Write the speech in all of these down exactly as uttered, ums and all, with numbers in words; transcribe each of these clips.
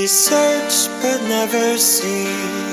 We search but never see.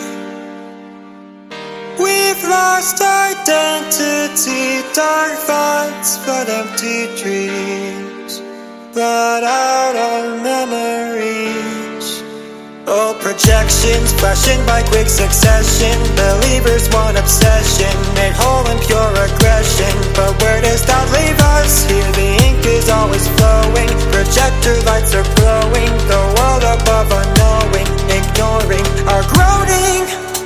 We've lost identity, dark thoughts but empty dreams, blot out our memories. Old projections flashing by quick succession, believers want obsession, made whole in pure aggression. But where does that leave us? Here the ink is always flowing, projector lights are glowing, the world above unknowing, ignoring our groaning.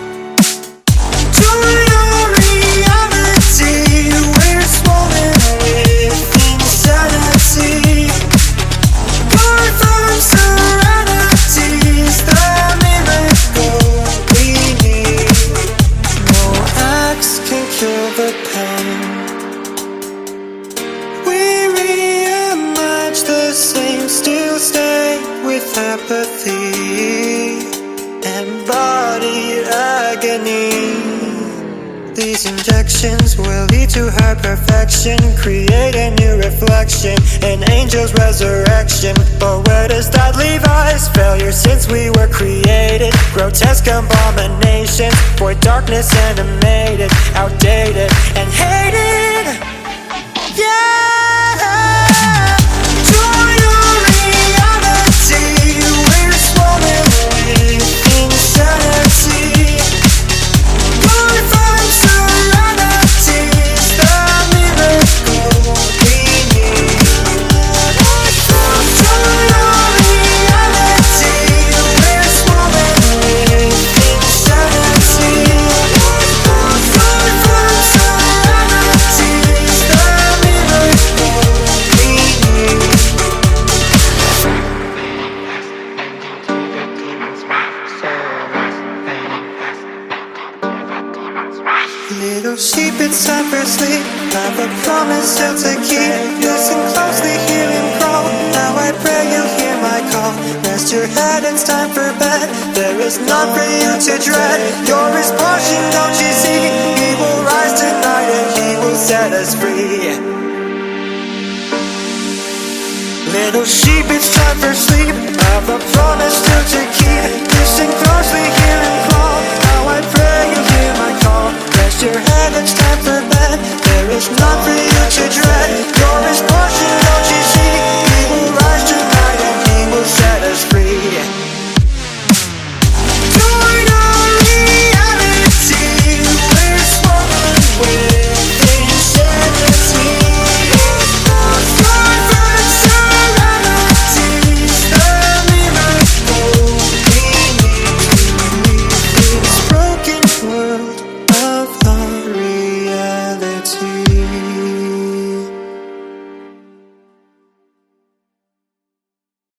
Join our reality, we're swollen with insanity. Far from serenity's the miracle we need. No axe can kill the pain. We reemerge the same, still stay with apathy, embodied agony. These injections will lead to high perfection, create a new reflection, an angel's resurrection. But where does that leave us? Failure since we were created, grotesque abominations, void darkness animated, outdated and hated. Yeah! Join our reality, we're swollen with insanity. Born from serenity's the miracle we need. Join our reality, we're swollen with insanity. Born from serenity's the miracle we need. Little sheep, it's time for sleep. Have a promise still to keep. Listen closely, hear him crawl. Now I pray you'll hear my call. Rest your head, it's time for bed. There is none for you to dread. Your is portion, don't you see? He will rise tonight and he will set us free. Little sheep, it's time for sleep. Have a promise still to keep. Listen closely, hear him call. Now I pray you'll hear my call. Rest your head, it's time for bed. There is none for you